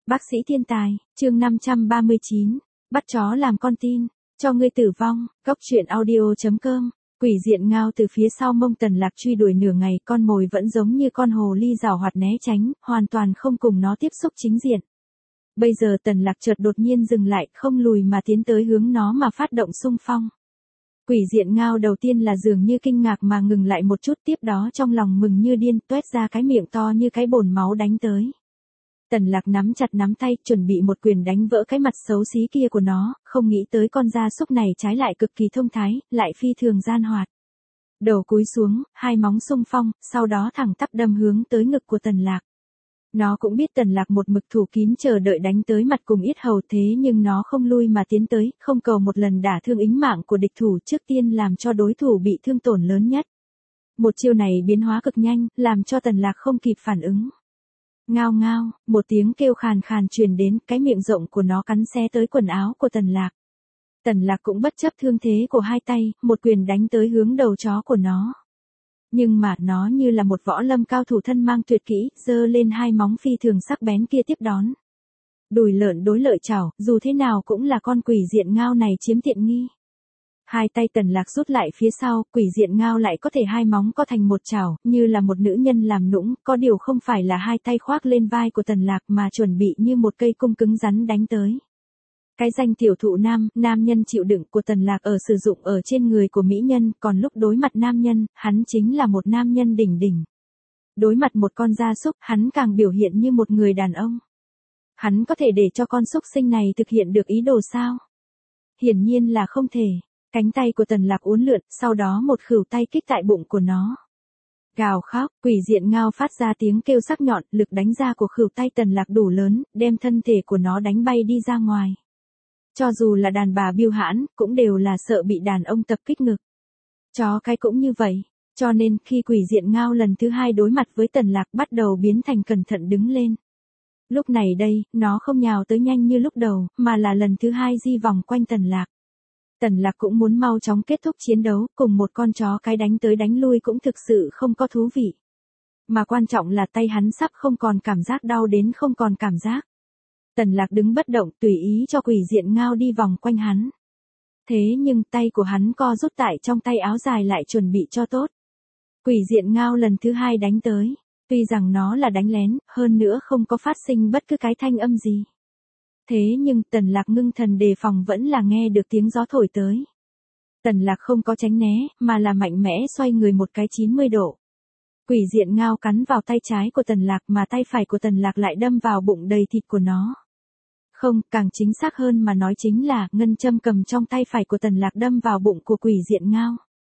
Bác sĩ thiên tài, chương 539, bắt chó làm con tin, cho ngươi tử vong, góc truyện audio.com. Quỷ diện ngao từ phía sau mông Tần Lạc truy đuổi nửa ngày, con mồi vẫn giống như con hồ ly giảo hoạt né tránh, hoàn toàn không cùng nó tiếp xúc chính diện. Bây giờ Tần Lạc chợt đột nhiên dừng lại, không lùi mà tiến tới hướng nó mà phát động xung phong. Quỷ diện ngao đầu tiên là dường như kinh ngạc mà ngừng lại một chút, tiếp đó trong lòng mừng như điên, toét ra cái miệng to như cái bồn máu đánh tới. Tần Lạc nắm chặt nắm tay, chuẩn bị một quyền đánh vỡ cái mặt xấu xí kia của nó, không nghĩ tới con gia súc này trái lại cực kỳ thông thái, lại phi thường gian hoạt. Đầu cúi xuống, hai móng xung phong, sau đó thẳng tắp đâm hướng tới ngực của Tần Lạc. Nó cũng biết Tần Lạc một mực thủ kín chờ đợi đánh tới mặt cùng yết hầu, thế nhưng nó không lui mà tiến tới, không cầu một lần đả thương ính mạng của địch thủ, trước tiên làm cho đối thủ bị thương tổn lớn nhất. Một chiêu này biến hóa cực nhanh, làm cho Tần Lạc không kịp phản ứng. Ngao ngao, một tiếng kêu khàn khàn truyền đến, cái miệng rộng của nó cắn xé tới quần áo của Tần Lạc. Tần Lạc cũng bất chấp thương thế của hai tay, một quyền đánh tới hướng đầu chó của nó. Nhưng mà nó như là một võ lâm cao thủ thân mang tuyệt kỹ, giơ lên hai móng phi thường sắc bén kia tiếp đón. Đùi lợn đối lợi chảo, dù thế nào cũng là con quỷ diện ngao này chiếm tiện nghi. Hai tay Tần Lạc rút lại phía sau, quỷ diện ngao lại có thể hai móng co thành một chảo, như là một nữ nhân làm nũng, có điều không phải là hai tay khoác lên vai của Tần Lạc mà chuẩn bị như một cây cung cứng rắn đánh tới. Cái danh tiểu thụ nam nhân chịu đựng của Tần Lạc ở sử dụng ở trên người của mỹ nhân, còn lúc đối mặt nam nhân, hắn chính là một nam nhân đỉnh đỉnh. Đối mặt một con gia súc, hắn càng biểu hiện như một người đàn ông. Hắn có thể để cho con súc sinh này thực hiện được ý đồ sao? Hiển nhiên là không thể. Cánh tay của Tần Lạc uốn lượn, sau đó một khửu tay kích tại bụng của nó. Gào khóc, quỷ diện ngao phát ra tiếng kêu sắc nhọn, lực đánh ra của khửu tay Tần Lạc đủ lớn, đem thân thể của nó đánh bay đi ra ngoài. Cho dù là đàn bà biêu hãn, cũng đều là sợ bị đàn ông tập kích ngực. Chó cái cũng như vậy, cho nên khi quỷ diện ngao lần thứ hai đối mặt với Tần Lạc bắt đầu biến thành cẩn thận đứng lên. Lúc này đây, nó không nhào tới nhanh như lúc đầu, mà là lần thứ hai di vòng quanh Tần Lạc. Tần Lạc cũng muốn mau chóng kết thúc chiến đấu, cùng một con chó cái đánh tới đánh lui cũng thực sự không có thú vị. Mà quan trọng là tay hắn sắp không còn cảm giác đau đến không còn cảm giác. Tần Lạc đứng bất động, tùy ý cho quỷ diện ngao đi vòng quanh hắn. Thế nhưng tay của hắn co rút tại trong tay áo dài lại chuẩn bị cho tốt. Quỷ diện ngao lần thứ hai đánh tới, tuy rằng nó là đánh lén, hơn nữa không có phát sinh bất cứ cái thanh âm gì. Thế nhưng Tần Lạc ngưng thần đề phòng vẫn là nghe được tiếng gió thổi tới. Tần Lạc không có tránh né, mà là mạnh mẽ xoay người một cái 90 độ. Quỷ diện ngao cắn vào tay trái của Tần Lạc mà tay phải của Tần Lạc lại đâm vào bụng đầy thịt của nó. Không, càng chính xác hơn mà nói chính là ngân châm cầm trong tay phải của Tần Lạc đâm vào bụng của quỷ diện ngao.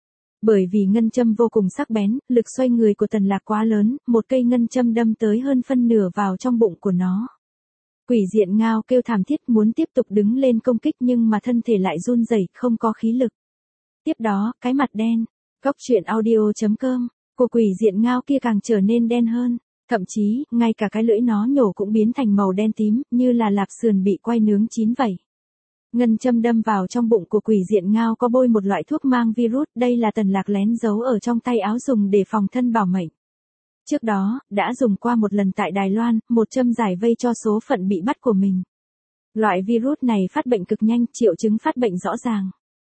Bởi vì ngân châm vô cùng sắc bén, lực xoay người của Tần Lạc quá lớn, một cây ngân châm đâm tới hơn phân nửa vào trong bụng của nó. Quỷ diện ngao kêu thảm thiết muốn tiếp tục đứng lên công kích nhưng mà thân thể lại run rẩy, không có khí lực. Tiếp đó, cái mặt đen, góc truyện audio.com, của quỷ diện ngao kia càng trở nên đen hơn, thậm chí, ngay cả cái lưỡi nó nhổ cũng biến thành màu đen tím, như là lạp sườn bị quay nướng chín vậy. Ngân châm đâm vào trong bụng của quỷ diện ngao có bôi một loại thuốc mang virus, đây là Tần Lạc lén giấu ở trong tay áo dùng để phòng thân bảo mệnh. Trước đó, đã dùng qua một lần tại Đài Loan, một châm giải vây cho số phận bị bắt của mình. Loại virus này phát bệnh cực nhanh, triệu chứng phát bệnh rõ ràng.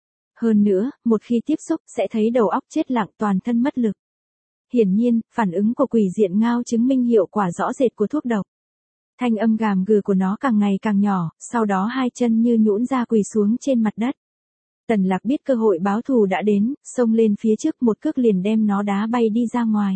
Hơn nữa, một khi tiếp xúc sẽ thấy đầu óc chết lặng, toàn thân mất lực. Hiển nhiên, phản ứng của quỷ diện ngao chứng minh hiệu quả rõ rệt của thuốc độc. Thanh âm gàm gừ của nó càng ngày càng nhỏ, sau đó hai chân như nhũn ra quỳ xuống trên mặt đất. Tần Lạc biết cơ hội báo thù đã đến, xông lên phía trước một cước liền đem nó đá bay đi ra ngoài.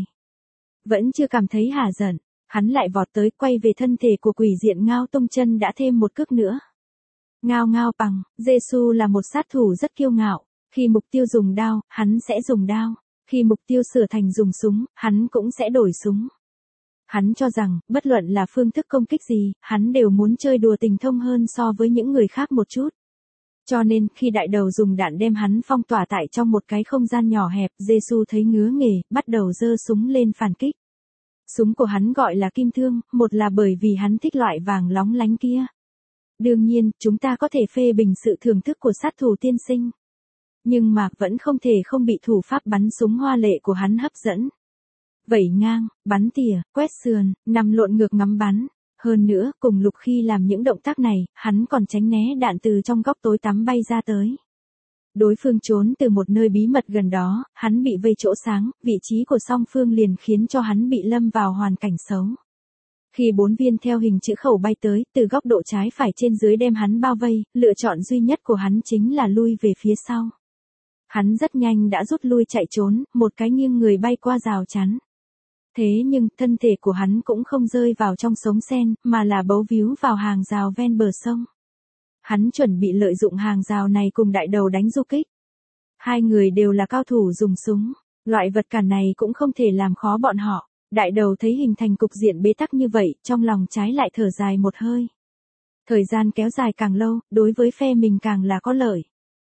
Vẫn chưa cảm thấy hả giận, hắn lại vọt tới quay về thân thể của quỷ diện ngao tung chân đã thêm một cước nữa. Ngao ngao bằng, Giê-xu là một sát thủ rất kiêu ngạo, khi mục tiêu dùng đao, hắn sẽ dùng đao, khi mục tiêu sửa thành dùng súng, hắn cũng sẽ đổi súng. Hắn cho rằng, bất luận là phương thức công kích gì, hắn đều muốn chơi đùa tình thông hơn so với những người khác một chút. Cho nên, khi đại đầu dùng đạn đem hắn phong tỏa tại trong một cái không gian nhỏ hẹp, Giê-xu thấy ngứa nghề, bắt đầu giơ súng lên phản kích. Súng của hắn gọi là kim thương, một là bởi vì hắn thích loại vàng lóng lánh kia. Đương nhiên, chúng ta có thể phê bình sự thưởng thức của sát thủ tiên sinh. Nhưng mà, vẫn không thể không bị thủ pháp bắn súng hoa lệ của hắn hấp dẫn. Vẩy ngang, bắn tỉa, quét sườn, nằm lộn ngược ngắm bắn. Hơn nữa, cùng Lục khi làm những động tác này, hắn còn tránh né đạn từ trong góc tối tăm bay ra tới. Đối phương trốn từ một nơi bí mật gần đó, hắn bị vây chỗ sáng, vị trí của song phương liền khiến cho hắn bị lâm vào hoàn cảnh xấu. Khi 4 viên theo hình chữ khẩu bay tới, từ góc độ trái phải trên dưới đem hắn bao vây, lựa chọn duy nhất của hắn chính là lui về phía sau. Hắn rất nhanh đã rút lui chạy trốn, một cái nghiêng người bay qua rào chắn. Thế nhưng, thân thể của hắn cũng không rơi vào trong sống sen, mà là bấu víu vào hàng rào ven bờ sông. Hắn chuẩn bị lợi dụng hàng rào này cùng đại đầu đánh du kích. Hai người đều là cao thủ dùng súng, loại vật cản này cũng không thể làm khó bọn họ. Đại đầu thấy hình thành cục diện bế tắc như vậy, trong lòng trái lại thở dài một hơi. Thời gian kéo dài càng lâu, đối với phe mình càng là có lợi.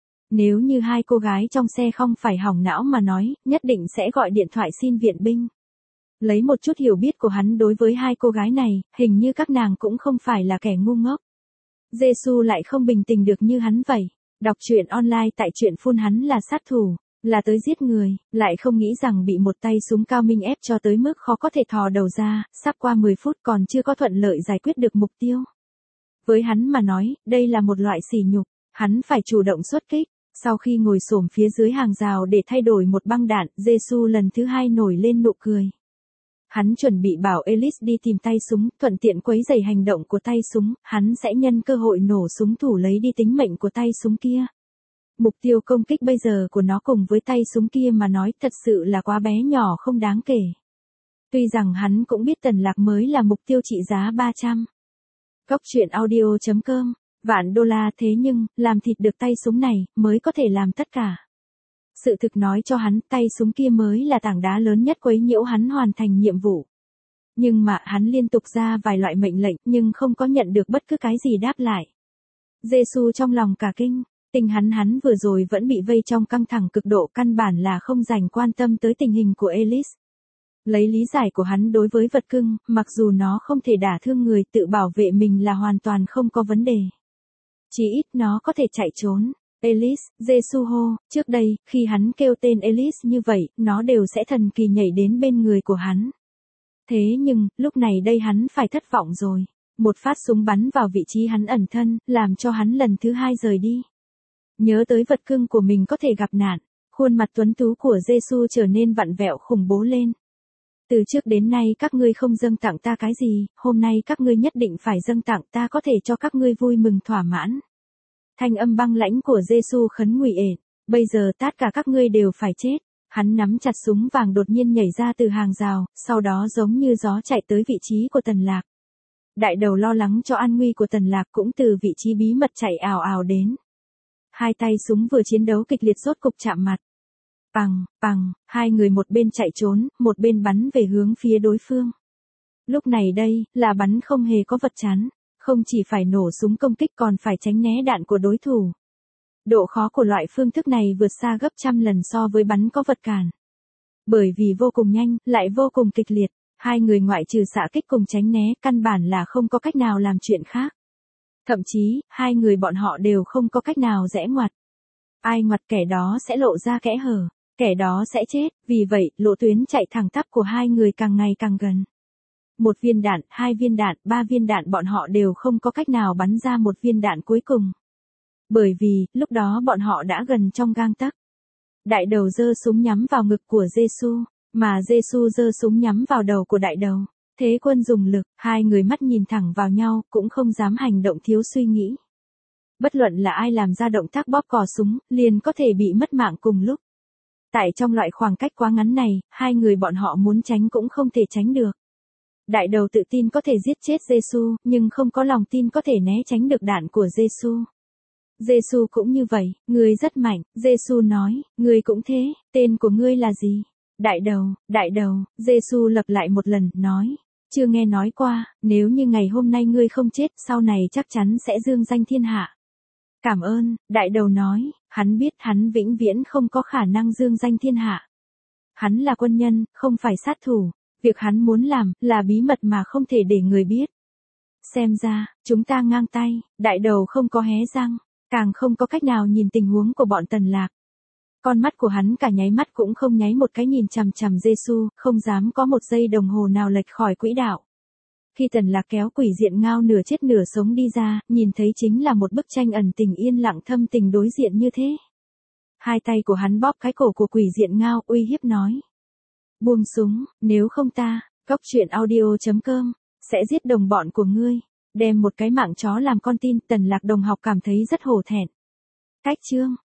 Nếu như hai cô gái trong xe không phải hỏng não mà nói, nhất định sẽ gọi điện thoại xin viện binh. Lấy một chút hiểu biết của hắn đối với hai cô gái này, hình như các nàng cũng không phải là kẻ ngu ngốc. Giê-xu lại không bình tĩnh được như hắn vậy. Đọc truyện online tại truyện phun hắn là sát thủ, là tới giết người, lại không nghĩ rằng bị một tay súng cao minh ép cho tới mức khó có thể thò đầu ra, sắp qua 10 phút còn chưa có thuận lợi giải quyết được mục tiêu. Với hắn mà nói, đây là một loại sỉ nhục, hắn phải chủ động xuất kích. Sau khi ngồi xổm phía dưới hàng rào để thay đổi một băng đạn, Giê-xu lần thứ hai nổi lên nụ cười. Hắn chuẩn bị bảo Ellis đi tìm tay súng, thuận tiện quấy rầy hành động của tay súng, hắn sẽ nhân cơ hội nổ súng thủ lấy đi tính mệnh của tay súng kia. Mục tiêu công kích bây giờ của nó cùng với tay súng kia mà nói thật sự là quá bé nhỏ không đáng kể. Tuy rằng hắn cũng biết Tần Lạc mới là mục tiêu trị giá 300. Góc truyện audio.com, vạn đô la thế nhưng, làm thịt được tay súng này, mới có thể làm tất cả. Sự thực nói cho hắn, tay súng kia mới là tảng đá lớn nhất quấy nhiễu hắn hoàn thành nhiệm vụ. Nhưng mà hắn liên tục ra vài loại mệnh lệnh nhưng không có nhận được bất cứ cái gì đáp lại. Giê-xu trong lòng cả kinh, tình hắn vừa rồi vẫn bị vây trong căng thẳng cực độ căn bản là không dành quan tâm tới tình hình của Ellis. Lấy lý giải của hắn đối với vật cưng, mặc dù nó không thể đả thương người tự bảo vệ mình là hoàn toàn không có vấn đề. Chỉ ít nó có thể chạy trốn. Ellis, Giê-xu hô, trước đây, khi hắn kêu tên Ellis như vậy, nó đều sẽ thần kỳ nhảy đến bên người của hắn. Thế nhưng, lúc này đây hắn phải thất vọng rồi. Một phát súng bắn vào vị trí hắn ẩn thân, làm cho hắn lần thứ hai rời đi. Nhớ tới vật cưng của mình có thể gặp nạn, khuôn mặt tuấn tú của Giê-xu trở nên vặn vẹo khủng bố lên. Từ trước đến nay các ngươi không dâng tặng ta cái gì, hôm nay các ngươi nhất định phải dâng tặng ta có thể cho các ngươi vui mừng thỏa mãn. Thanh âm băng lãnh của Giê-xu khấn nguy ệt, bây giờ tất cả các ngươi đều phải chết. Hắn nắm chặt súng vàng đột nhiên nhảy ra từ hàng rào, sau đó giống như gió chạy tới vị trí của Tần Lạc. Đại đầu lo lắng cho an nguy của Tần Lạc cũng từ vị trí bí mật chạy ào ào đến. Hai tay súng vừa chiến đấu kịch liệt rốt cục chạm mặt. Pằng, pằng, hai người một bên chạy trốn, một bên bắn về hướng phía đối phương. Lúc này đây, là bắn không hề có vật chắn, không chỉ phải nổ súng công kích còn phải tránh né đạn của đối thủ. Độ khó của loại phương thức này vượt xa gấp trăm lần so với bắn có vật cản. Bởi vì vô cùng nhanh, lại vô cùng kịch liệt, hai người ngoại trừ xạ kích cùng tránh né, căn bản là không có cách nào làm chuyện khác. Thậm chí, hai người bọn họ đều không có cách nào rẽ ngoặt. Ai ngoặt kẻ đó sẽ lộ ra kẽ hở, kẻ đó sẽ chết, vì vậy, lộ tuyến chạy thẳng tắp của hai người càng ngày càng gần. Một viên đạn, hai viên đạn, ba viên đạn bọn họ đều không có cách nào bắn ra một viên đạn cuối cùng. Bởi vì, lúc đó bọn họ đã gần trong gang tấc. Đại đầu giơ súng nhắm vào ngực của Giê-xu, mà Giê-xu giơ súng nhắm vào đầu của đại đầu. Thế quân dùng lực, hai người mắt nhìn thẳng vào nhau, cũng không dám hành động thiếu suy nghĩ. Bất luận là ai làm ra động tác bóp cò súng, liền có thể bị mất mạng cùng lúc. Tại trong loại khoảng cách quá ngắn này, hai người bọn họ muốn tránh cũng không thể tránh được. Đại đầu tự tin có thể giết chết Giê-xu, nhưng không có lòng tin có thể né tránh được đạn của Giê-xu. Giê-xu cũng như vậy, ngươi rất mạnh, Giê-xu nói, ngươi cũng thế, tên của ngươi là gì? Đại đầu, Giê-xu lặp lại một lần, nói, chưa nghe nói qua, nếu như ngày hôm nay ngươi không chết, sau này chắc chắn sẽ dương danh thiên hạ. Cảm ơn, đại đầu nói, hắn biết hắn vĩnh viễn không có khả năng dương danh thiên hạ. Hắn là quân nhân, không phải sát thủ, việc hắn muốn làm, là bí mật mà không thể để người biết. Xem ra, chúng ta ngang tay, đại đầu không có hé răng, càng không có cách nào nhìn tình huống của bọn Tần Lạc. Con mắt của hắn cả nháy mắt cũng không nháy một cái nhìn chằm chằm Giê-xu, không dám có một giây đồng hồ nào lệch khỏi quỹ đạo. Khi Tần Lạc kéo Quỷ Diện Ngao nửa chết nửa sống đi ra, nhìn thấy chính là một bức tranh ẩn tình yên lặng thâm tình đối diện như thế. Hai tay của hắn bóp cái cổ của Quỷ Diện Ngao, uy hiếp nói. Buông súng, nếu không ta, Cóc Truyện Audio.com, sẽ giết đồng bọn của ngươi. Đem một cái mạng chó làm con tin, Tần Lạc đồng học cảm thấy rất hổ thẹn. Cách chương.